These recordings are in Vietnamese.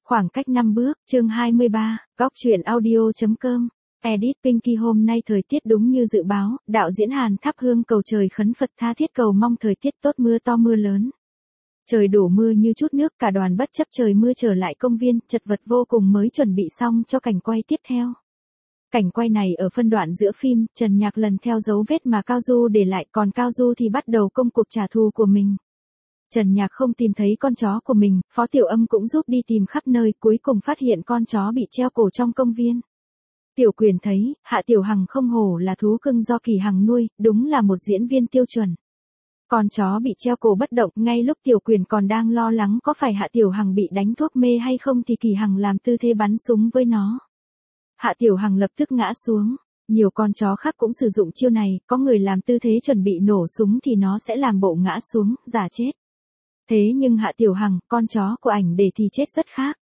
Khoảng cách 5 bước, chương 23, góc truyện audio.com. Edit Pinky hôm nay thời tiết đúng như dự báo, đạo diễn Hàn thắp hương cầu trời khấn Phật tha thiết cầu mong thời tiết tốt mưa to mưa lớn. Trời đổ mưa như chút nước, cả đoàn bất chấp trời mưa trở lại công viên, chật vật vô cùng mới chuẩn bị xong cho cảnh quay tiếp theo. Cảnh quay này ở phân đoạn giữa phim, Trần Nhạc lần theo dấu vết mà Cao Du để lại, còn Cao Du thì bắt đầu công cuộc trả thù của mình. Trần Nhạc không tìm thấy con chó của mình, Phó Tiểu Âm cũng giúp đi tìm khắp nơi, cuối cùng phát hiện con chó bị treo cổ trong công viên. Tiểu Quyền thấy, Hạ Tiểu Hằng không hổ là thú cưng do Kỳ Hằng nuôi, đúng là một diễn viên tiêu chuẩn. Con chó bị treo cổ bất động, ngay lúc Tiểu Quyền còn đang lo lắng có phải Hạ Tiểu Hằng bị đánh thuốc mê hay không thì Kỳ Hằng làm tư thế bắn súng với nó. Hạ Tiểu Hằng lập tức ngã xuống. Nhiều con chó khác cũng sử dụng chiêu này, có người làm tư thế chuẩn bị nổ súng thì nó sẽ làm bộ ngã xuống, giả chết. Thế nhưng Hạ Tiểu Hằng, con chó của ảnh để thì chết rất khác.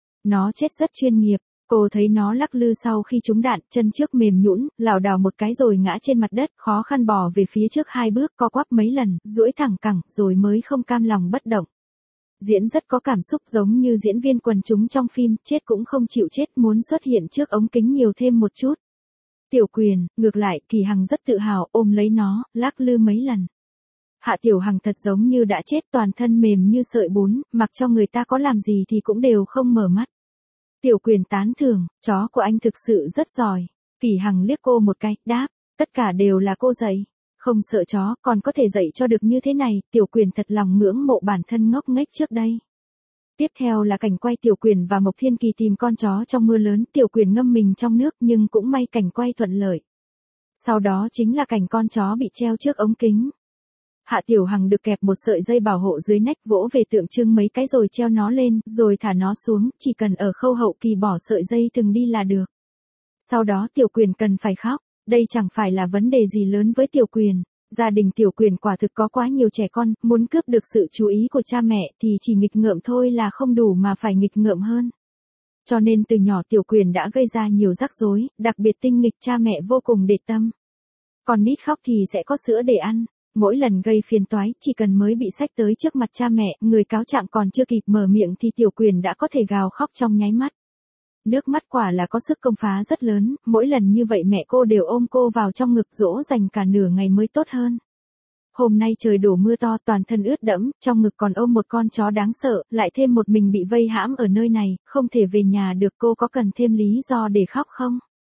Nó chết rất chuyên nghiệp, cô thấy nó lắc lư sau khi trúng đạn, chân trước mềm nhũn, lảo đảo một cái rồi ngã trên mặt đất, khó khăn bò về phía trước 2 bước, co quắp mấy lần, duỗi thẳng cẳng, rồi mới không cam lòng bất động. Diễn rất có cảm xúc, giống như diễn viên quần chúng trong phim, chết cũng không chịu chết, muốn xuất hiện trước ống kính nhiều thêm một chút. Tiểu Quyền, ngược lại, Kỳ Hằng rất tự hào, ôm lấy nó, lắc lư mấy lần. Hạ Tiểu Hằng thật giống như đã chết, toàn thân mềm như sợi bún, mặc cho người ta có làm gì thì cũng đều không mở mắt. Tiểu Quyền tán thưởng, chó của anh thực sự rất giỏi. Kỳ Hằng liếc cô một cái, đáp, tất cả đều là cô dạy. Không sợ chó, còn có thể dạy cho được như thế này, Tiểu Quyền thật lòng ngưỡng mộ bản thân ngốc nghếch trước đây. Tiếp theo là cảnh quay Tiểu Quyền và Mộc Thiên Kỳ tìm con chó trong mưa lớn, Tiểu Quyền ngâm mình trong nước nhưng cũng may cảnh quay thuận lợi. Sau đó chính là cảnh con chó bị treo trước ống kính. Hạ Tiểu Hằng được kẹp một sợi dây bảo hộ dưới nách, vỗ về tượng trưng mấy cái rồi treo nó lên, rồi thả nó xuống, chỉ cần ở khâu hậu kỳ bỏ sợi dây từng đi là được. Sau đó Tiểu Quyền cần phải khóc, đây chẳng phải là vấn đề gì lớn với Tiểu Quyền. Gia đình Tiểu Quyền quả thực có quá nhiều trẻ con, muốn cướp được sự chú ý của cha mẹ thì chỉ nghịch ngợm thôi là không đủ mà phải nghịch ngợm hơn. Cho nên từ nhỏ Tiểu Quyền đã gây ra nhiều rắc rối, đặc biệt tinh nghịch, cha mẹ vô cùng để tâm. Con nít khóc thì sẽ có sữa để ăn. Mỗi lần gây phiền toái, chỉ cần mới bị xách tới trước mặt cha mẹ, người cáo trạng còn chưa kịp mở miệng thì Tiểu Quyền đã có thể gào khóc trong nháy mắt. Nước mắt quả là có sức công phá rất lớn, mỗi lần như vậy mẹ cô đều ôm cô vào trong ngực dỗ dành cả nửa ngày mới tốt hơn. Hôm nay trời đổ mưa to, toàn thân ướt đẫm, trong ngực còn ôm một con chó đáng sợ, lại thêm một mình bị vây hãm ở nơi này, không thể về nhà được, cô có cần thêm lý do để khóc không?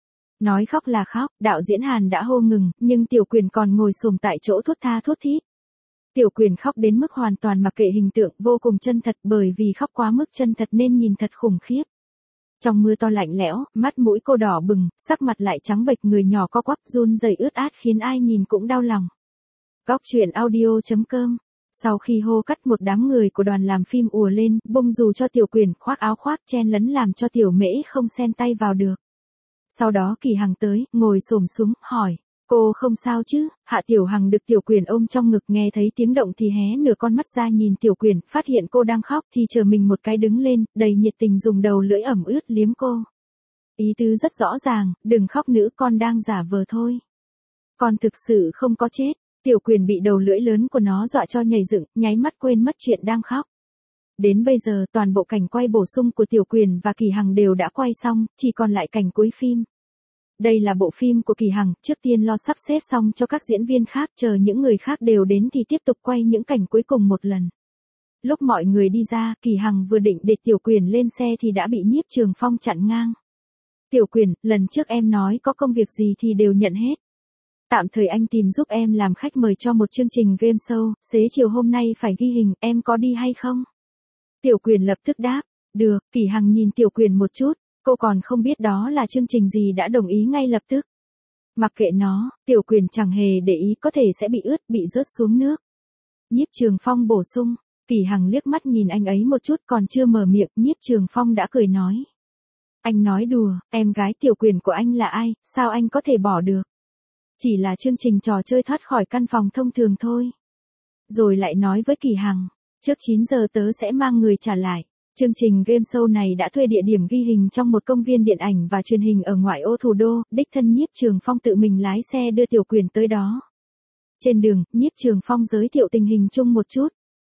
Nói khóc là khóc, đạo diễn Hàn đã hô ngừng, nhưng Tiểu Quyền còn ngồi xổm tại chỗ thút tha thút thít. Tiểu Quyền khóc đến mức hoàn toàn mặc kệ hình tượng, vô cùng chân thật, bởi vì khóc quá mức chân thật nên nhìn thật khủng khiếp. Trong mưa to lạnh lẽo, mắt mũi cô đỏ bừng, sắc mặt lại trắng bệch, người nhỏ co quắp run rẩy ướt át khiến ai nhìn cũng đau lòng. Góc truyện audio.com. Sau khi hô cắt, một đám người của đoàn làm phim ùa lên, bung dù cho Tiểu Quyền, khoác áo khoác chen lấn làm cho Tiểu Mễ không xen tay vào được. Sau đó Kỳ Hằng tới, ngồi xổm xuống, hỏi, cô không sao chứ? Hạ Tiểu Hằng được Tiểu Quyền ôm trong ngực, nghe thấy tiếng động thì hé nửa con mắt ra nhìn Tiểu Quyền, phát hiện cô đang khóc thì chờ mình một cái đứng lên, đầy nhiệt tình dùng đầu lưỡi ẩm ướt liếm cô. Ý tứ rất rõ ràng, đừng khóc nữa, con đang giả vờ thôi. Con thực sự không có chết. Tiểu Quyền bị đầu lưỡi lớn của nó dọa cho nhảy dựng, nháy mắt quên mất chuyện đang khóc. Đến bây giờ toàn bộ cảnh quay bổ sung của Tiểu Quyền và Kỳ Hằng đều đã quay xong, chỉ còn lại cảnh cuối phim. Đây là bộ phim của Kỳ Hằng, trước tiên lo sắp xếp xong cho các diễn viên khác, chờ những người khác đều đến thì tiếp tục quay những cảnh cuối cùng một lần. Lúc mọi người đi ra, Kỳ Hằng vừa định để Tiểu Quyền lên xe thì đã bị Nhiếp Trường Phong chặn ngang. Tiểu Quyền, lần trước em nói có công việc gì thì đều nhận hết. Tạm thời anh tìm giúp em làm khách mời cho một chương trình game show, xế chiều hôm nay phải ghi hình, em có đi hay không? Tiểu Quyền lập tức đáp, được. Kỳ Hằng nhìn Tiểu Quyền một chút, cô còn không biết đó là chương trình gì đã đồng ý ngay lập tức. Mặc kệ nó, Tiểu Quyền chẳng hề để ý, có thể sẽ bị ướt, bị rớt xuống nước. Nhiếp Trường Phong bổ sung, Kỳ Hằng liếc mắt nhìn anh ấy một chút, còn chưa mở miệng, Nhiếp Trường Phong đã cười nói. Anh nói đùa, em gái Tiểu Quyền của anh là ai, sao anh có thể bỏ được? Chỉ là chương trình trò chơi thoát khỏi căn phòng thông thường thôi. Rồi lại nói với Kỳ Hằng, trước 9 giờ tớ sẽ mang người trả lại. Chương trình game show này đã thuê địa điểm ghi hình trong một công viên điện ảnh và truyền hình ở ngoại ô thủ đô, đích thân Nhiếp Trường Phong tự mình lái xe đưa Tiểu Quyền tới đó. Trên đường, Nhiếp Trường Phong giới thiệu tình hình chung một chút.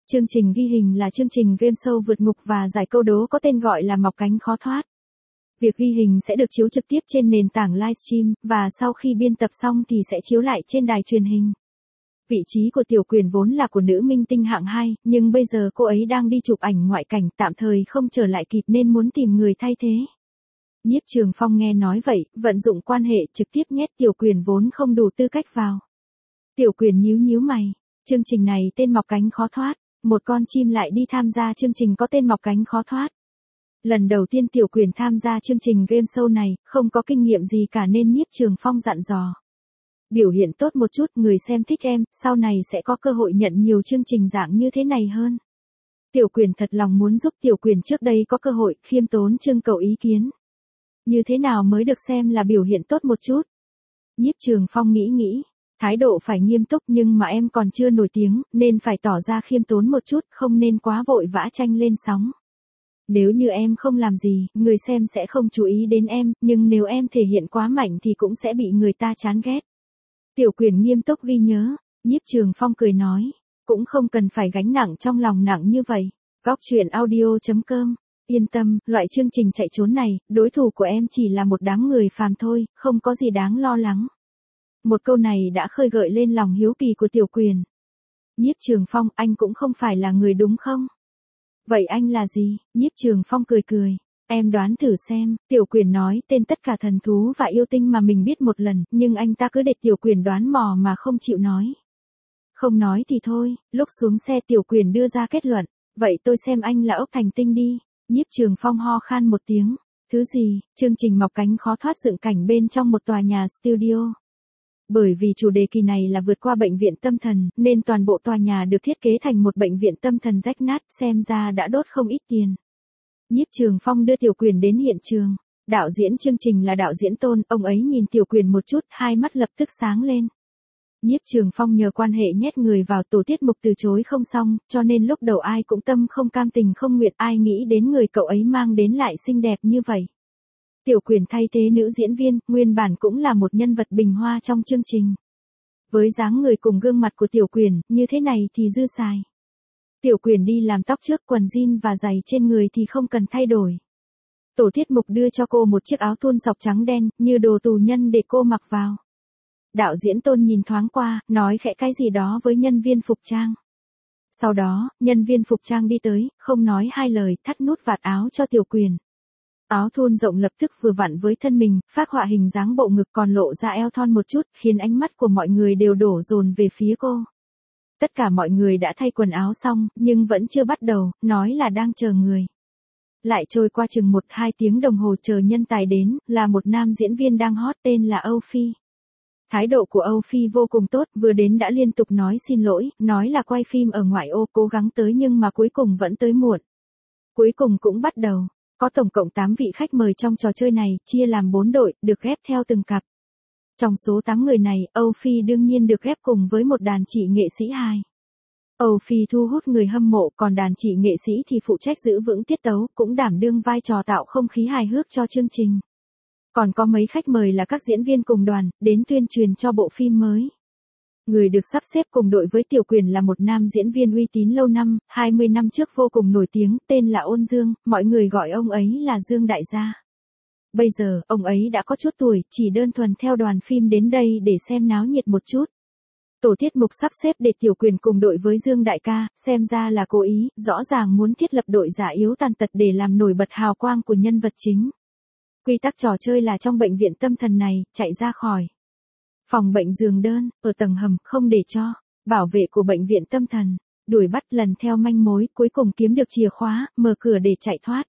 Chương trình ghi hình là chương trình game show vượt ngục và giải câu đố có tên gọi là Mọc Cánh Khó Thoát. Việc ghi hình sẽ được chiếu trực tiếp trên nền tảng livestream, và sau khi biên tập xong thì sẽ chiếu lại trên đài truyền hình. Vị trí của Tiểu Quyền vốn là của nữ minh tinh hạng 2, nhưng bây giờ cô ấy đang đi chụp ảnh ngoại cảnh, tạm thời không trở lại kịp nên muốn tìm người thay thế. Nhiếp Trường Phong nghe nói vậy, vận dụng quan hệ trực tiếp nhét Tiểu Quyền vốn không đủ tư cách vào. Tiểu Quyền nhíu nhíu mày, chương trình này tên Mọc Cánh Khó Thoát, một con chim lại đi tham gia chương trình có tên Mọc Cánh Khó Thoát. Lần đầu tiên Tiểu Quyền tham gia chương trình game show này, không có kinh nghiệm gì cả nên Nhiếp Trường Phong dặn dò. Biểu hiện tốt một chút, người xem thích em, sau này sẽ có cơ hội nhận nhiều chương trình dạng như thế này hơn. Tiểu Quyền thật lòng muốn giúp Tiểu Quyền trước đây có cơ hội, khiêm tốn trưng cầu ý kiến. Như thế nào mới được xem là biểu hiện tốt một chút? Nhiếp Trường Phong nghĩ, thái độ phải nghiêm túc, nhưng mà em còn chưa nổi tiếng, nên phải tỏ ra khiêm tốn một chút, không nên quá vội vã tranh lên sóng. Nếu như em không làm gì, người xem sẽ không chú ý đến em, nhưng nếu em thể hiện quá mạnh thì cũng sẽ bị người ta chán ghét. Tiểu Quyền nghiêm túc ghi nhớ. Nhiếp Trường Phong cười nói, cũng không cần phải gánh nặng trong lòng nặng như vậy. Góc truyện audio.com. Yên tâm, loại chương trình chạy trốn này, đối thủ của em chỉ là một đám người phàm thôi, không có gì đáng lo lắng. Một câu này đã khơi gợi lên lòng hiếu kỳ của Tiểu Quyền. Nhiếp Trường Phong, anh cũng không phải là người đúng không? Vậy anh là gì? Nhiếp Trường Phong cười. Em đoán thử xem. Tiểu Quyền nói tên tất cả thần thú và yêu tinh mà mình biết một lần, nhưng anh ta cứ để Tiểu Quyền đoán mò mà không chịu nói. Không nói thì thôi. Lúc xuống xe Tiểu Quyền đưa ra kết luận. Vậy tôi xem anh là ốc thành tinh đi. Nhiếp Trường Phong ho khan một tiếng. Thứ gì? Chương trình Mọc Cánh Khó Thoát dựng cảnh bên trong một tòa nhà studio. Bởi vì chủ đề kỳ này là vượt qua bệnh viện tâm thần, nên toàn bộ tòa nhà được thiết kế thành một bệnh viện tâm thần rách nát, xem ra đã đốt không ít tiền. Nhiếp Trường Phong đưa Tiểu Quyền đến hiện trường. Đạo diễn chương trình là đạo diễn Tôn, ông ấy nhìn Tiểu Quyền một chút, hai mắt lập tức sáng lên. Nhiếp Trường Phong nhờ quan hệ nhét người vào tổ tiết mục từ chối không xong, cho nên lúc đầu ai cũng tâm không cam tình không nguyện, ai nghĩ đến người cậu ấy mang đến lại xinh đẹp như vậy. Tiểu Quyền thay thế nữ diễn viên, nguyên bản cũng là một nhân vật bình hoa trong chương trình. Với dáng người cùng gương mặt của Tiểu Quyền, như thế này thì dư xài. Tiểu Quyền đi làm tóc trước, quần jean và giày trên người thì không cần thay đổi. Tổ tiết mục đưa cho cô một chiếc áo thun sọc trắng đen, như đồ tù nhân để cô mặc vào. Đạo diễn Tôn nhìn thoáng qua, nói khẽ cái gì đó với nhân viên phục trang. Sau đó, nhân viên phục trang đi tới, không nói hai lời, thắt nút vạt áo cho Tiểu Quyền. Áo thun rộng lập tức vừa vặn với thân mình, phác họa hình dáng bộ ngực còn lộ ra eo thon một chút, khiến ánh mắt của mọi người đều đổ dồn về phía cô. Tất cả mọi người đã thay quần áo xong, nhưng vẫn chưa bắt đầu, nói là đang chờ người. Lại trôi qua chừng 1-2 tiếng đồng hồ chờ nhân tài đến, là một nam diễn viên đang hot tên là Âu Phi. Thái độ của Âu Phi vô cùng tốt, vừa đến đã liên tục nói xin lỗi, nói là quay phim ở ngoại ô, cố gắng tới nhưng mà cuối cùng vẫn tới muộn. Cuối cùng cũng bắt đầu. Có tổng cộng 8 vị khách mời trong trò chơi này, chia làm 4 đội, được ghép theo từng cặp. Trong số 8 người này, Âu Phi đương nhiên được ghép cùng với một đàn chị nghệ sĩ hài. Âu Phi thu hút người hâm mộ, còn đàn chị nghệ sĩ thì phụ trách giữ vững tiết tấu, cũng đảm đương vai trò tạo không khí hài hước cho chương trình. Còn có mấy khách mời là các diễn viên cùng đoàn, đến tuyên truyền cho bộ phim mới. Người được sắp xếp cùng đội với Tiểu Quyền là một nam diễn viên uy tín lâu năm, 20 năm trước vô cùng nổi tiếng, tên là Ôn Dương, mọi người gọi ông ấy là Dương Đại Gia. Bây giờ, ông ấy đã có chút tuổi, chỉ đơn thuần theo đoàn phim đến đây để xem náo nhiệt một chút. Tổ tiết mục sắp xếp để Tiểu Quyền cùng đội với Dương Đại ca, xem ra là cố ý, rõ ràng muốn thiết lập đội giả yếu tàn tật để làm nổi bật hào quang của nhân vật chính. Quy tắc trò chơi là trong bệnh viện tâm thần này, chạy ra khỏi phòng bệnh giường đơn, ở tầng hầm, không để cho bảo vệ của bệnh viện tâm thần đuổi bắt, lần theo manh mối, cuối cùng kiếm được chìa khóa, mở cửa để chạy thoát.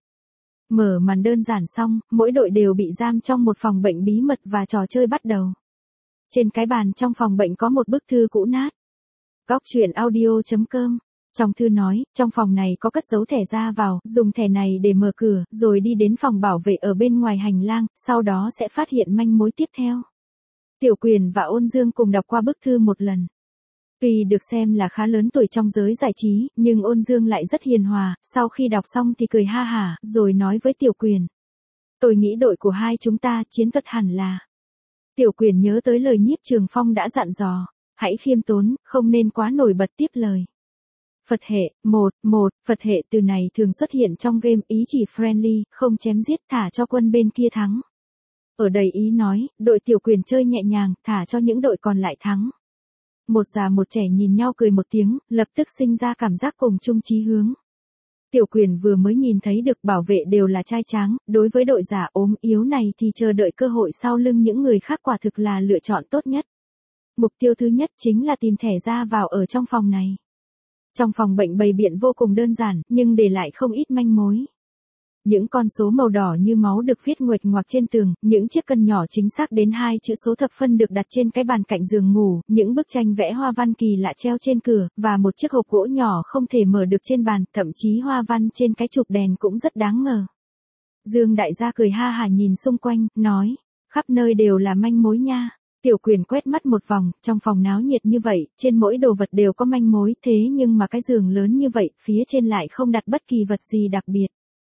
Mở màn đơn giản xong, mỗi đội đều bị giam trong một phòng bệnh bí mật và trò chơi bắt đầu. Trên cái bàn trong phòng bệnh có một bức thư cũ nát. Góc truyện audio.com. Trong thư nói, trong phòng này có cất giấu thẻ ra vào, dùng thẻ này để mở cửa, rồi đi đến phòng bảo vệ ở bên ngoài hành lang, sau đó sẽ phát hiện manh mối tiếp theo. Tiểu Quyền và Ôn Dương cùng đọc qua bức thư một lần. Tuy được xem là khá lớn tuổi trong giới giải trí, nhưng Ôn Dương lại rất hiền hòa, sau khi đọc xong thì cười ha hả, rồi nói với Tiểu Quyền. Tôi nghĩ đội của hai chúng ta chiến thuật hẳn là. Tiểu Quyền nhớ tới lời Nhiếp Trường Phong đã dặn dò, hãy khiêm tốn, không nên quá nổi bật tiếp lời. Phật hệ, một, Phật hệ từ này thường xuất hiện trong game ý chỉ friendly, không chém giết thả cho quân bên kia thắng. Ở đây ý nói, đội tiểu quyền chơi nhẹ nhàng, thả cho những đội còn lại thắng. Một già một trẻ nhìn nhau cười một tiếng, lập tức sinh ra cảm giác cùng chung chí hướng. Tiểu quyền vừa mới nhìn thấy được bảo vệ đều là trai tráng, đối với đội giả ốm yếu này thì chờ đợi cơ hội sau lưng những người khác quả thực là lựa chọn tốt nhất. Mục tiêu thứ nhất chính là tìm thẻ ra vào ở trong phòng này. Trong phòng bệnh bày biện vô cùng đơn giản, nhưng để lại không ít manh mối. Những con số màu đỏ như máu được viết nguệch ngoạc trên tường, những chiếc cân nhỏ chính xác đến 2 chữ số thập phân được đặt trên cái bàn cạnh giường ngủ, những bức tranh vẽ hoa văn kỳ lạ treo trên cửa, và một chiếc hộp gỗ nhỏ không thể mở được trên bàn, thậm chí hoa văn trên cái chụp đèn cũng rất đáng ngờ. Dương đại gia cười ha hả nhìn xung quanh, nói, khắp nơi đều là manh mối nha. Tiểu quyền quét mắt một vòng, trong phòng náo nhiệt như vậy, trên mỗi đồ vật đều có manh mối, thế nhưng mà cái giường lớn như vậy, phía trên lại không đặt bất kỳ vật gì đặc biệt.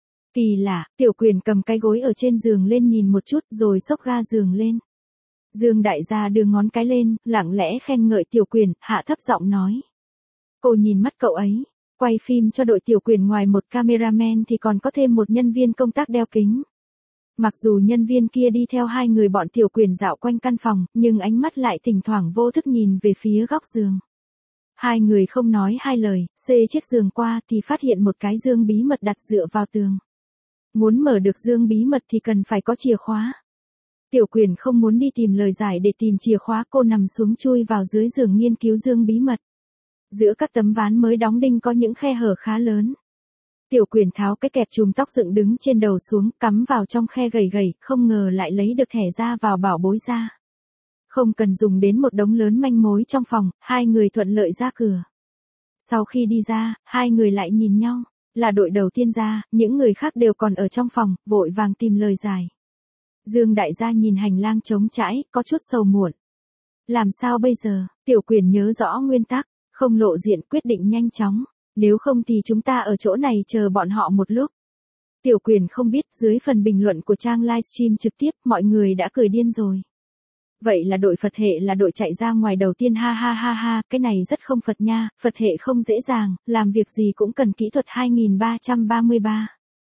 Kỳ lạ, tiểu quyền cầm cái gối ở trên giường lên nhìn một chút rồi xốc ga giường lên. Dương đại gia đưa ngón cái lên, lặng lẽ khen ngợi tiểu quyền, hạ thấp giọng nói. Cô nhìn mắt cậu ấy, quay phim cho đội tiểu quyền ngoài một cameraman thì còn có thêm một nhân viên công tác đeo kính. Mặc dù nhân viên kia đi theo hai người bọn tiểu quyền dạo quanh căn phòng, nhưng ánh mắt lại thỉnh thoảng vô thức nhìn về phía góc giường. Hai người không nói hai lời, xê chiếc giường qua thì phát hiện một cái dương bí mật đặt dựa vào tường. Muốn mở được dương bí mật thì cần phải có chìa khóa. Tiểu quyền không muốn đi tìm lời giải để tìm chìa khóa, cô nằm xuống chui vào dưới giường nghiên cứu dương bí mật. Giữa các tấm ván mới đóng đinh có những khe hở khá lớn. Tiểu quyền tháo cái kẹp chùm tóc dựng đứng trên đầu xuống, cắm vào trong khe gầy gầy, không ngờ lại lấy được thẻ ra vào bảo bối ra. Không cần dùng đến một đống lớn manh mối trong phòng, hai người thuận lợi ra cửa. Sau khi đi ra, hai người lại nhìn nhau, là đội đầu tiên ra, những người khác đều còn ở trong phòng, vội vàng tìm lời giải. Dương đại gia nhìn hành lang trống trải, có chút sầu muộn. Làm sao bây giờ? Tiểu quyền nhớ rõ nguyên tắc, không lộ diện, quyết định nhanh chóng. Nếu không thì chúng ta ở chỗ này chờ bọn họ một lúc. Tiểu quyền không biết dưới phần bình luận của trang livestream trực tiếp mọi người đã cười điên rồi. Vậy là đội Phật hệ là đội chạy ra ngoài đầu tiên, ha ha ha ha, cái này rất không Phật nha, Phật hệ không dễ dàng, làm việc gì cũng cần kỹ thuật 2333.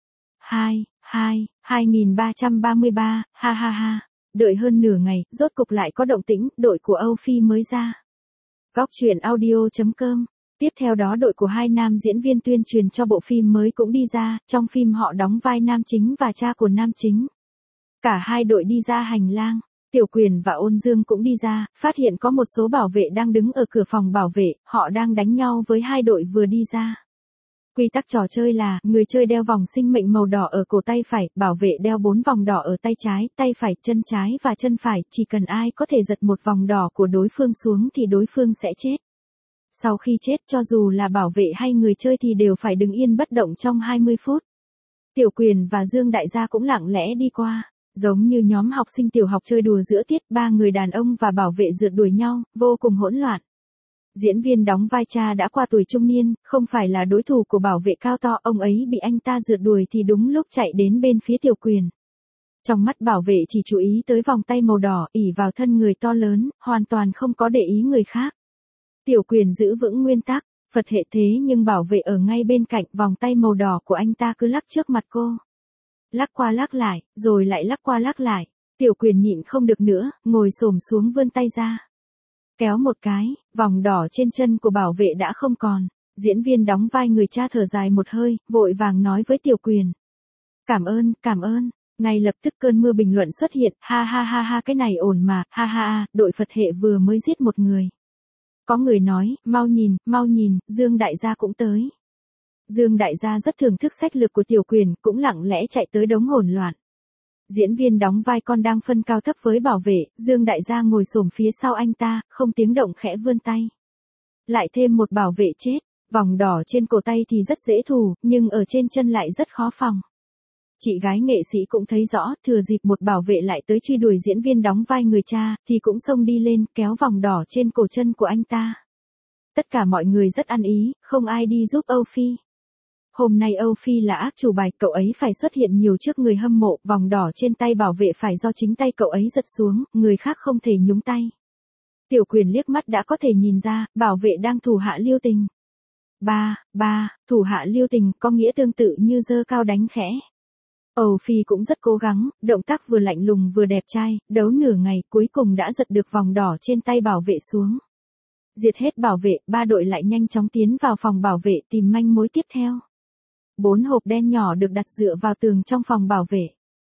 2333, ha ha ha. Đợi hơn nửa ngày, rốt cục lại có động tĩnh, đội của Âu Phi mới ra. Góc truyện audio.com. Tiếp theo đó đội của hai nam diễn viên tuyên truyền cho bộ phim mới cũng đi ra, trong phim họ đóng vai nam chính và cha của nam chính. Cả hai đội đi ra hành lang, Tiểu Quyền và Ôn Dương cũng đi ra, phát hiện có một số bảo vệ đang đứng ở cửa phòng bảo vệ, họ đang đánh nhau với hai đội vừa đi ra. Quy tắc trò chơi là, người chơi đeo vòng sinh mệnh màu đỏ ở cổ tay phải, bảo vệ đeo 4 vòng đỏ ở tay phải, chân trái và chân phải, chỉ cần ai có thể giật một vòng đỏ của đối phương xuống thì đối phương sẽ chết. Sau khi chết cho dù là bảo vệ hay người chơi thì đều phải đứng yên bất động trong 20 phút. Tiểu Quyền và Dương đại gia cũng lặng lẽ đi qua, giống như nhóm học sinh tiểu học chơi đùa giữa tiết, ba người đàn ông và bảo vệ rượt đuổi nhau, vô cùng hỗn loạn. Diễn viên đóng vai cha đã qua tuổi trung niên, không phải là đối thủ của bảo vệ cao to, ông ấy bị anh ta rượt đuổi thì đúng lúc chạy đến bên phía Tiểu Quyền. Trong mắt bảo vệ chỉ chú ý tới vòng tay màu đỏ, ỷ vào thân người to lớn, hoàn toàn không có để ý người khác. Tiểu Quyền giữ vững nguyên tắc, Phật hệ thế nhưng bảo vệ ở ngay bên cạnh, vòng tay màu đỏ của anh ta cứ lắc trước mặt cô. Lắc qua lắc lại, rồi lại lắc qua lắc lại. Tiểu Quyền nhịn không được nữa, ngồi xổm xuống vươn tay ra. Kéo một cái, vòng đỏ trên chân của bảo vệ đã không còn. Diễn viên đóng vai người cha thở dài một hơi, vội vàng nói với Tiểu Quyền. Cảm ơn. Ngay lập tức cơn mưa bình luận xuất hiện, ha ha ha ha, cái này ổn mà, ha ha ha, đội Phật hệ vừa mới giết một người. Có người nói, mau nhìn, Dương đại gia cũng tới. Dương đại gia rất thưởng thức sách lược của Tiểu Quyền, cũng lặng lẽ chạy tới đống hỗn loạn. Diễn viên đóng vai con đang phân cao thấp với bảo vệ, Dương đại gia ngồi xổm phía sau anh ta, không tiếng động khẽ vươn tay. Lại thêm một bảo vệ chết, vòng đỏ trên cổ tay thì rất dễ thủ, nhưng ở trên chân lại rất khó phòng. Chị gái nghệ sĩ cũng thấy rõ, thừa dịp một bảo vệ lại tới truy đuổi diễn viên đóng vai người cha, thì cũng xông đi lên, kéo vòng đỏ trên cổ chân của anh ta. Tất cả mọi người rất ăn ý, không ai đi giúp Âu Phi. Hôm nay Âu Phi là ác chủ bài, cậu ấy phải xuất hiện nhiều trước người hâm mộ, vòng đỏ trên tay bảo vệ phải do chính tay cậu ấy giật xuống, người khác không thể nhúng tay. Tiểu Quyền liếc mắt đã có thể nhìn ra, bảo vệ đang thủ hạ lưu tình. ba, thủ hạ lưu tình có nghĩa tương tự như giơ cao đánh khẽ. Âu Phi cũng rất cố gắng, động tác vừa lạnh lùng vừa đẹp trai, đấu nửa ngày cuối cùng đã giật được vòng đỏ trên tay bảo vệ xuống. Diệt hết bảo vệ, ba đội lại nhanh chóng tiến vào phòng bảo vệ tìm manh mối tiếp theo. 4 hộp đen nhỏ được đặt dựa vào tường trong phòng bảo vệ.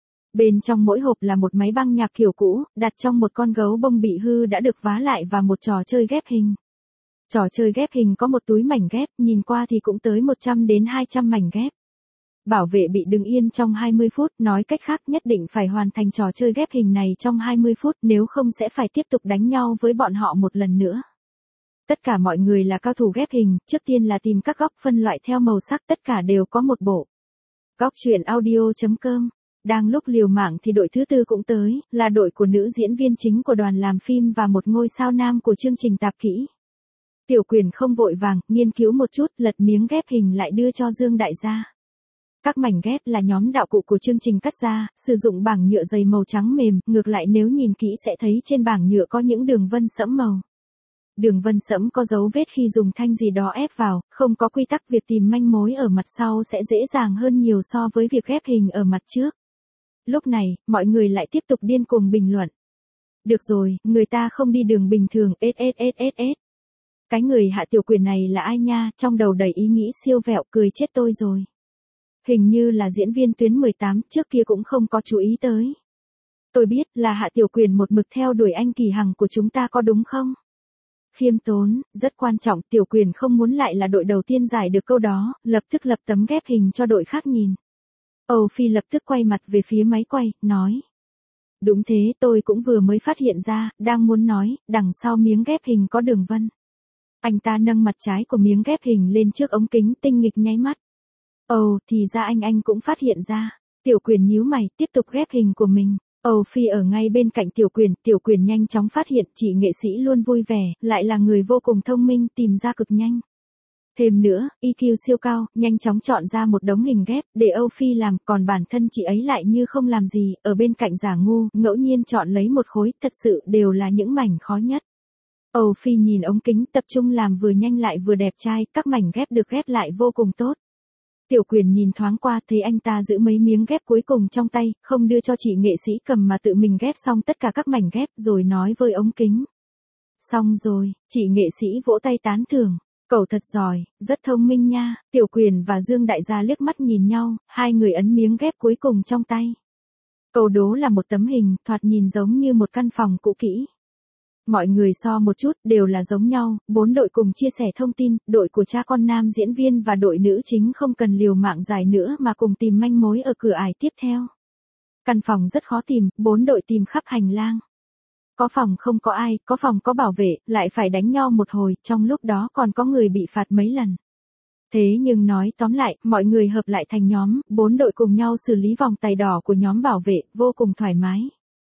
Bên trong mỗi hộp là một máy băng nhạc kiểu cũ, đặt trong một con gấu bông bị hư đã được vá lại và một trò chơi ghép hình. Trò chơi ghép hình có một túi mảnh ghép, nhìn qua thì cũng tới 100 đến 200 mảnh ghép. Bảo vệ bị đứng yên trong 20 phút, nói cách khác nhất định phải hoàn thành trò chơi ghép hình này trong 20 phút, nếu không sẽ phải tiếp tục đánh nhau với bọn họ một lần nữa. Tất cả mọi người là cao thủ ghép hình, trước tiên là tìm các góc phân loại theo màu sắc, tất cả đều có một bộ. Góc truyện audio.com. Đang lúc liều mạng thì đội thứ tư cũng tới, là đội của nữ diễn viên chính của đoàn làm phim và một ngôi sao nam của chương trình tạp kỹ. Tiểu Quyền không vội vàng, nghiên cứu một chút, lật miếng ghép hình lại đưa cho Dương Đại gia. Các mảnh ghép là nhóm đạo cụ của chương trình cắt ra, sử dụng bảng nhựa dày màu trắng mềm, ngược lại nếu nhìn kỹ sẽ thấy trên bảng nhựa có những đường vân sẫm màu. Đường vân sẫm có dấu vết khi dùng thanh gì đó ép vào, không có quy tắc, việc tìm manh mối ở mặt sau sẽ dễ dàng hơn nhiều so với việc ghép hình ở mặt trước. Lúc này, mọi người lại tiếp tục điên cuồng bình luận. Được rồi, người ta không đi đường bình thường, SSSSS. Cái người hạ Tiểu Quyền này là ai nha, trong đầu đầy ý nghĩ siêu vẹo, cười chết tôi rồi. Hình như là diễn viên tuyến 18, trước kia cũng không có chú ý tới. Tôi biết là hạ Tiểu Quyền một mực theo đuổi anh Kỳ Hằng của chúng ta có đúng không? Khiêm tốn, rất quan trọng, Tiểu Quyền không muốn lại là đội đầu tiên giải được câu đó, lập tức lập tấm ghép hình cho đội khác nhìn. Âu Phi lập tức quay mặt về phía máy quay, nói. Đúng thế, tôi cũng vừa mới phát hiện ra, đang muốn nói, đằng sau miếng ghép hình có đường vân. Anh ta nâng mặt trái của miếng ghép hình lên trước ống kính, tinh nghịch nháy mắt. Ồ, thì ra anh cũng phát hiện ra. Tiểu Quyền nhíu mày, tiếp tục ghép hình của mình. Âu Phi ở ngay bên cạnh Tiểu Quyền nhanh chóng phát hiện chị nghệ sĩ luôn vui vẻ, lại là người vô cùng thông minh, tìm ra cực nhanh. Thêm nữa, EQ siêu cao, nhanh chóng chọn ra một đống hình ghép, để Âu Phi làm, còn bản thân chị ấy lại như không làm gì, ở bên cạnh giả ngu, ngẫu nhiên chọn lấy một khối, thật sự đều là những mảnh khó nhất. Âu Phi nhìn ống kính, tập trung làm vừa nhanh lại vừa đẹp trai, các mảnh ghép được ghép lại vô cùng tốt. Tiểu Quyền nhìn thoáng qua thấy anh ta giữ mấy miếng ghép cuối cùng trong tay, không đưa cho chị nghệ sĩ cầm mà tự mình ghép xong tất cả các mảnh ghép rồi nói với ống kính. Xong rồi, chị nghệ sĩ vỗ tay tán thưởng. Cậu thật giỏi, rất thông minh nha. Tiểu Quyền và Dương Đại gia liếc mắt nhìn nhau, hai người ấn miếng ghép cuối cùng trong tay. Câu đố là một tấm hình, thoạt nhìn giống như một căn phòng cũ kỹ. Mọi người so một chút, đều là giống nhau, 4 đội cùng chia sẻ thông tin, đội của cha con nam diễn viên và đội nữ chính không cần liều mạng dài nữa mà cùng tìm manh mối ở cửa ải tiếp theo. Căn phòng rất khó tìm, 4 đội tìm khắp hành lang. Có phòng không có ai, có phòng có bảo vệ, lại phải đánh nhau một hồi, trong lúc đó còn có người bị phạt mấy lần. Thế nhưng nói tóm lại, mọi người hợp lại thành nhóm, 4 đội cùng nhau xử lý vòng tài đỏ của nhóm bảo vệ, vô cùng thoải mái.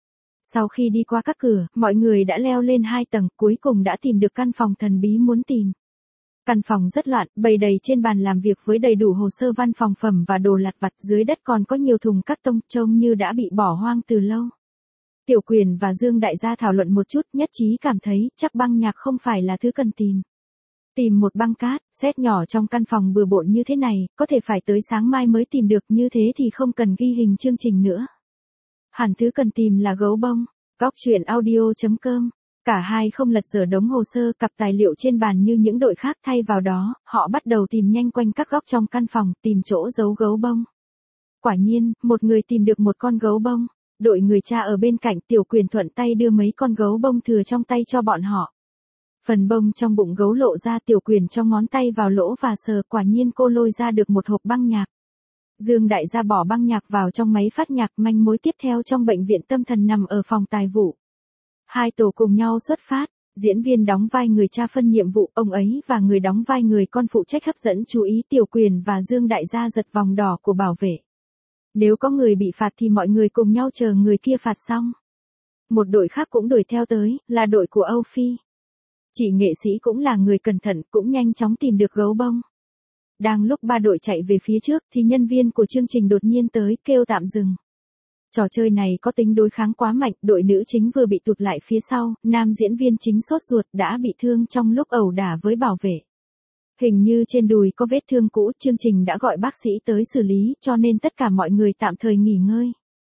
Sau khi đi qua các cửa, mọi người đã leo lên 2 tầng, cuối cùng đã tìm được căn phòng thần bí muốn tìm. Căn phòng rất loạn, bày đầy trên bàn làm việc với đầy đủ hồ sơ văn phòng phẩm và đồ lặt vặt, dưới đất còn có nhiều thùng cát tông trông như đã bị bỏ hoang từ lâu. Tiểu Quyền và Dương Đại gia thảo luận một chút, nhất trí cảm thấy chắc băng nhạc không phải là thứ cần tìm. Tìm một băng cát, set nhỏ trong căn phòng bừa bộn như thế này, có thể phải tới sáng mai mới tìm được, như thế thì không cần ghi hình chương trình nữa. Hẳn thứ cần tìm là gấu bông. Góc truyện audio.com. Cả hai không lật dở đống hồ sơ cặp tài liệu trên bàn như những đội khác, thay vào đó, họ bắt đầu tìm nhanh quanh các góc trong căn phòng, tìm chỗ giấu gấu bông. Quả nhiên, một người tìm được một con gấu bông. Đội người cha ở bên cạnh, Tiểu Quyền thuận tay đưa mấy con gấu bông thừa trong tay cho bọn họ. Phần bông trong bụng gấu lộ ra, Tiểu Quyền cho ngón tay vào lỗ và sờ, quả nhiên cô lôi ra được một hộp băng nhạc. Dương Đại gia bỏ băng nhạc vào trong máy phát nhạc, manh mối tiếp theo trong bệnh viện tâm thần nằm ở phòng tài vụ. Hai tổ cùng nhau xuất phát, diễn viên đóng vai người cha phân nhiệm vụ, ông ấy và người đóng vai người con phụ trách hấp dẫn chú ý Tiểu Quyền và Dương Đại gia giật vòng đỏ của bảo vệ. Nếu có người bị phạt thì mọi người cùng nhau chờ người kia phạt xong. Một đội khác cũng đuổi theo tới, là đội của Âu Phi. Chị nghệ sĩ cũng là người cẩn thận, cũng nhanh chóng tìm được gấu bông. Đang lúc ba đội chạy về phía trước thì nhân viên của chương trình đột nhiên tới, kêu tạm dừng. Trò chơi này có tính đối kháng quá mạnh, đội nữ chính vừa bị tụt lại phía sau, nam diễn viên chính sốt ruột đã bị thương trong lúc ẩu đả với bảo vệ. Hình như trên đùi có vết thương cũ, chương trình đã gọi bác sĩ tới xử lý, cho nên tất cả mọi người tạm thời nghỉ ngơi.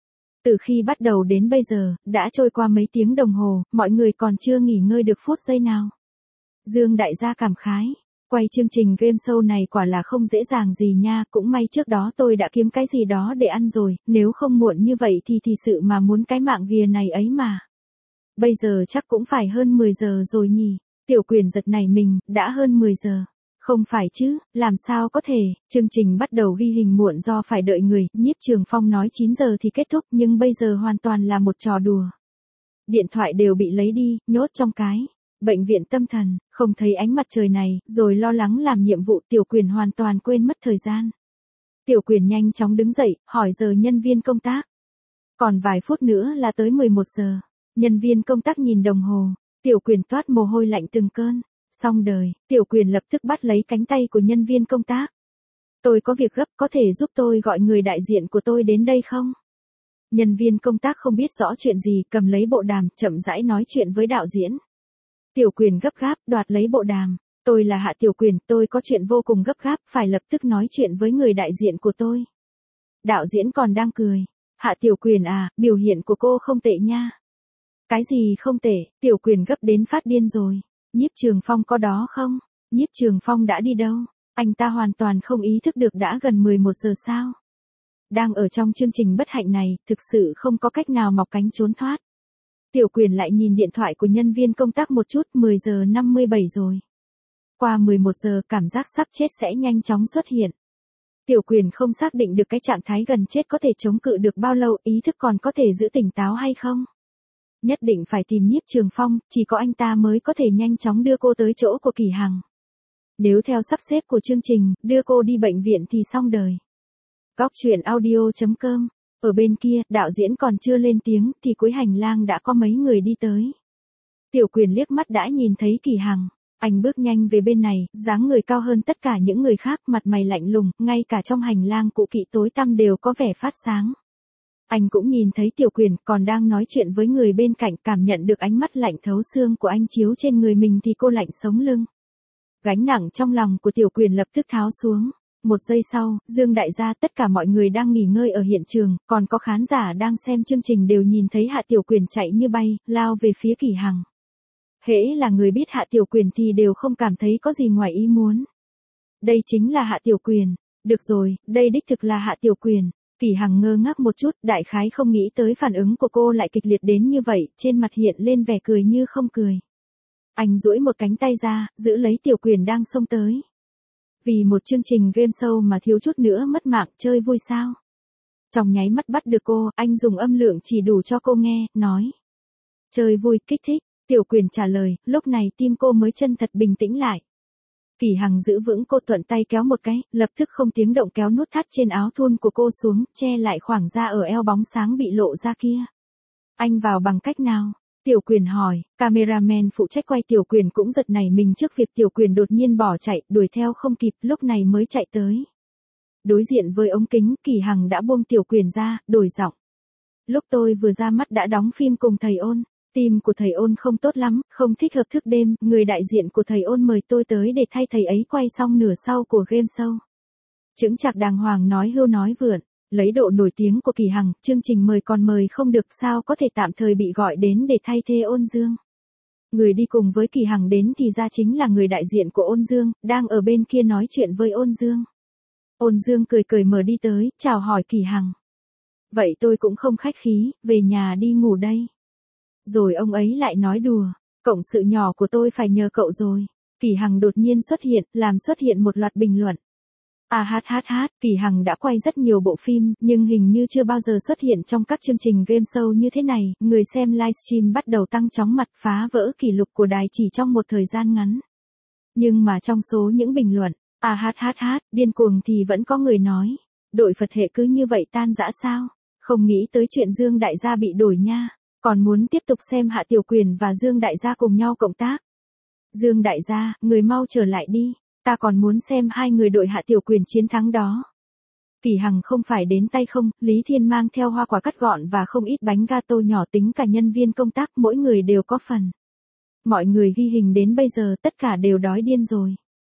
Từ khi bắt đầu đến bây giờ, đã trôi qua mấy tiếng đồng hồ, mọi người còn chưa nghỉ ngơi được phút giây nào. Dương đại gia cảm khái. Quay chương trình game show này quả là không dễ dàng gì nha, cũng may trước đó tôi đã kiếm cái gì đó để ăn rồi, nếu không muộn như vậy thì sự mà muốn cái mạng ghìa này ấy mà. Bây giờ chắc cũng phải hơn 10 giờ rồi nhỉ. Tiểu Quyền giật nảy mình, đã hơn 10 giờ. Không phải chứ, làm sao có thể, chương trình bắt đầu ghi hình muộn do phải đợi người, Nhiếp Trường Phong nói 9 giờ thì kết thúc nhưng bây giờ hoàn toàn là một trò đùa. Điện thoại đều bị lấy đi, nhốt trong cái bệnh viện tâm thần, không thấy ánh mặt trời này, rồi lo lắng làm nhiệm vụ. Tiểu Quyền hoàn toàn quên mất thời gian. Tiểu Quyền nhanh chóng đứng dậy, hỏi giờ nhân viên công tác. Còn vài phút nữa là tới 11 giờ. Nhân viên công tác nhìn đồng hồ, Tiểu Quyền toát mồ hôi lạnh từng cơn. Xong đời, Tiểu Quyền lập tức bắt lấy cánh tay của nhân viên công tác. Tôi có việc gấp, có thể giúp tôi gọi người đại diện của tôi đến đây không? Nhân viên công tác không biết rõ chuyện gì, cầm lấy bộ đàm, chậm rãi nói chuyện với đạo diễn. Tiểu Quyền gấp gáp, đoạt lấy bộ đàm. Tôi là Hạ Tiểu Quyền, tôi có chuyện vô cùng gấp gáp, phải lập tức nói chuyện với người đại diện của tôi. Đạo diễn còn đang cười. Hạ Tiểu Quyền à, biểu hiện của cô không tệ nha. Cái gì không tệ, Tiểu Quyền gấp đến phát điên rồi. Nhiếp Trường Phong có đó không? Nhiếp Trường Phong đã đi đâu? Anh ta hoàn toàn không ý thức được đã gần 11 giờ sao? Đang ở trong chương trình bất hạnh này, thực sự không có cách nào mọc cánh trốn thoát. Tiểu Quyền lại nhìn điện thoại của nhân viên công tác một chút, 10 giờ 57 rồi. Qua 11 giờ, cảm giác sắp chết sẽ nhanh chóng xuất hiện. Tiểu Quyền không xác định được cái trạng thái gần chết có thể chống cự được bao lâu, ý thức còn có thể giữ tỉnh táo hay không. Nhất định phải tìm Nhiếp Trường Phong, chỉ có anh ta mới có thể nhanh chóng đưa cô tới chỗ của Kỳ Hằng. Nếu theo sắp xếp của chương trình, đưa cô đi bệnh viện thì xong đời. Góc truyện audio.com. Ở bên kia, đạo diễn còn chưa lên tiếng thì cuối hành lang đã có mấy người đi tới. Tiểu Quyền liếc mắt đã nhìn thấy Kỳ Hằng. Anh bước nhanh về bên này, dáng người cao hơn tất cả những người khác, mặt mày lạnh lùng, ngay cả trong hành lang cũ kỹ tối tăm đều có vẻ phát sáng. Anh cũng nhìn thấy Tiểu Quyền còn đang nói chuyện với người bên cạnh, cảm nhận được ánh mắt lạnh thấu xương của anh chiếu trên người mình thì cô lạnh sống lưng. Gánh nặng trong lòng của Tiểu Quyền lập tức tháo xuống. Một giây sau, Dương đại gia, tất cả mọi người đang nghỉ ngơi ở hiện trường, còn có khán giả đang xem chương trình đều nhìn thấy Hạ Tiểu Quyền chạy như bay, lao về phía Kỳ Hằng. Hễ là người biết Hạ Tiểu Quyền thì đều không cảm thấy có gì ngoài ý muốn. Đây chính là Hạ Tiểu Quyền. Được rồi, đây đích thực là Hạ Tiểu Quyền. Kỳ Hằng ngơ ngác một chút, đại khái không nghĩ tới phản ứng của cô lại kịch liệt đến như vậy, trên mặt hiện lên vẻ cười như không cười. Anh duỗi một cánh tay ra, giữ lấy Tiểu Quyền đang xông tới. Vì một chương trình game show mà thiếu chút nữa mất mạng, chơi vui sao? Trong nháy mắt bắt được cô, anh dùng âm lượng chỉ đủ cho cô nghe, nói. Chơi vui, kích thích. Tiểu Quyền trả lời, lúc này tim cô mới chân thật bình tĩnh lại. Kỳ Hằng giữ vững cô, thuận tay kéo một cái, lập tức không tiếng động kéo nút thắt trên áo thun của cô xuống, che lại khoảng da ở eo bóng sáng bị lộ ra kia. Anh vào bằng cách nào? Tiểu Quyền hỏi. Cameraman phụ trách quay Tiểu Quyền cũng giật nảy mình trước việc Tiểu Quyền đột nhiên bỏ chạy, đuổi theo không kịp, lúc này mới chạy tới. Đối diện với ống kính, Kỳ Hằng đã buông Tiểu Quyền ra, đổi giọng. Lúc tôi vừa ra mắt đã đóng phim cùng thầy Ôn. Tim của thầy Ôn không tốt lắm, không thích hợp thức đêm, người đại diện của thầy Ôn mời tôi tới để thay thầy ấy quay xong nửa sau của game show. Chững chạc đàng hoàng nói hưu nói vượn, lấy độ nổi tiếng của Kỳ Hằng, chương trình mời còn mời không được sao có thể tạm thời bị gọi đến để thay thế Ôn Dương. Người đi cùng với Kỳ Hằng đến thì ra chính là người đại diện của Ôn Dương, đang ở bên kia nói chuyện với Ôn Dương. Ôn Dương cười cười mở đi tới, chào hỏi Kỳ Hằng. Vậy tôi cũng không khách khí, về nhà đi ngủ đây. Rồi ông ấy lại nói đùa, cộng sự nhỏ của tôi phải nhờ cậu rồi. Kỳ Hằng đột nhiên xuất hiện, làm xuất hiện một loạt bình luận. Kỳ Hằng đã quay rất nhiều bộ phim, nhưng hình như chưa bao giờ xuất hiện trong các chương trình game show như thế này, người xem livestream bắt đầu tăng chóng mặt, phá vỡ kỷ lục của đài chỉ trong một thời gian ngắn. Nhưng mà trong số những bình luận, điên cuồng thì vẫn có người nói, đội Phật hệ cứ như vậy tan rã sao? Không nghĩ tới chuyện Dương đại gia bị đổi nha. Còn muốn tiếp tục xem Hạ Tiểu Quyền và Dương đại gia cùng nhau cộng tác. Dương đại gia, người mau trở lại đi, ta còn muốn xem hai người đội Hạ Tiểu Quyền chiến thắng đó. Kỳ Hằng không phải đến tay không, Lý Thiên mang theo hoa quả cắt gọn và không ít bánh gato nhỏ, tính cả nhân viên công tác, mỗi người đều có phần. Mọi người ghi hình đến bây giờ tất cả đều đói điên rồi.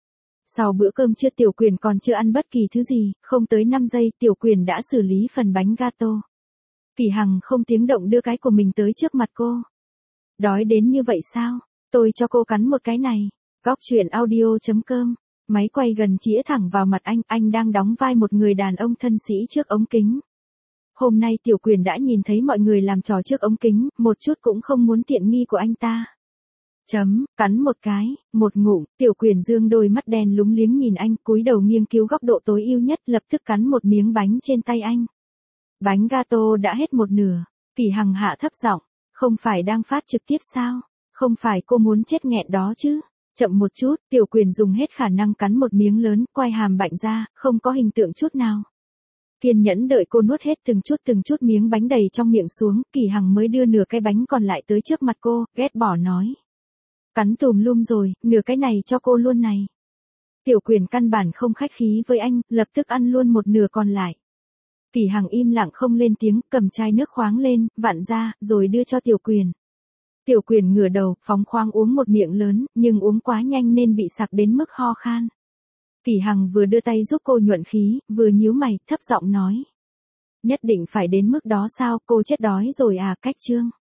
Sau bữa cơm trưa Tiểu Quyền còn chưa ăn bất kỳ thứ gì, không tới 5 giây Tiểu Quyền đã xử lý phần bánh gato. Kỳ Hằng không tiếng động đưa cái của mình tới trước mặt cô. Đói đến như vậy sao? Tôi cho cô cắn một cái này. Góc chuyện audio.com. Máy quay gần chĩa thẳng vào mặt anh đang đóng vai một người đàn ông thân sĩ trước ống kính. Hôm nay Tiểu Quyền đã nhìn thấy mọi người làm trò trước ống kính, một chút cũng không muốn tiện nghi của anh ta. Cắn một cái, một ngụm, Tiểu Quyền dương đôi mắt đen lúng liếng nhìn anh, cúi đầu nghiêng cứu góc độ tối ưu nhất, lập tức cắn một miếng bánh trên tay anh. Bánh gato đã hết một nửa, Kỳ Hằng hạ thấp giọng, không phải đang phát trực tiếp sao? Không phải cô muốn chết nghẹn đó chứ? Chậm một chút, Tiểu Quyền dùng hết khả năng cắn một miếng lớn, quay hàm bạnh ra, không có hình tượng chút nào. Kiên nhẫn đợi cô nuốt hết từng chút miếng bánh đầy trong miệng xuống, Kỳ Hằng mới đưa nửa cái bánh còn lại tới trước mặt cô, ghét bỏ nói. Cắn tùm lum rồi, nửa cái này cho cô luôn này. Tiểu Quyền căn bản không khách khí với anh, lập tức ăn luôn một nửa còn lại. Kỳ Hằng im lặng không lên tiếng, cầm chai nước khoáng lên, vặn ra, rồi đưa cho Tiểu Quyền. Tiểu Quyền ngửa đầu, phóng khoáng uống một miệng lớn, nhưng uống quá nhanh nên bị sặc đến mức ho khan. Kỳ Hằng vừa đưa tay giúp cô nhuận khí, vừa nhíu mày, thấp giọng nói. Nhất định phải đến mức đó sao, cô chết đói rồi à, cách chương.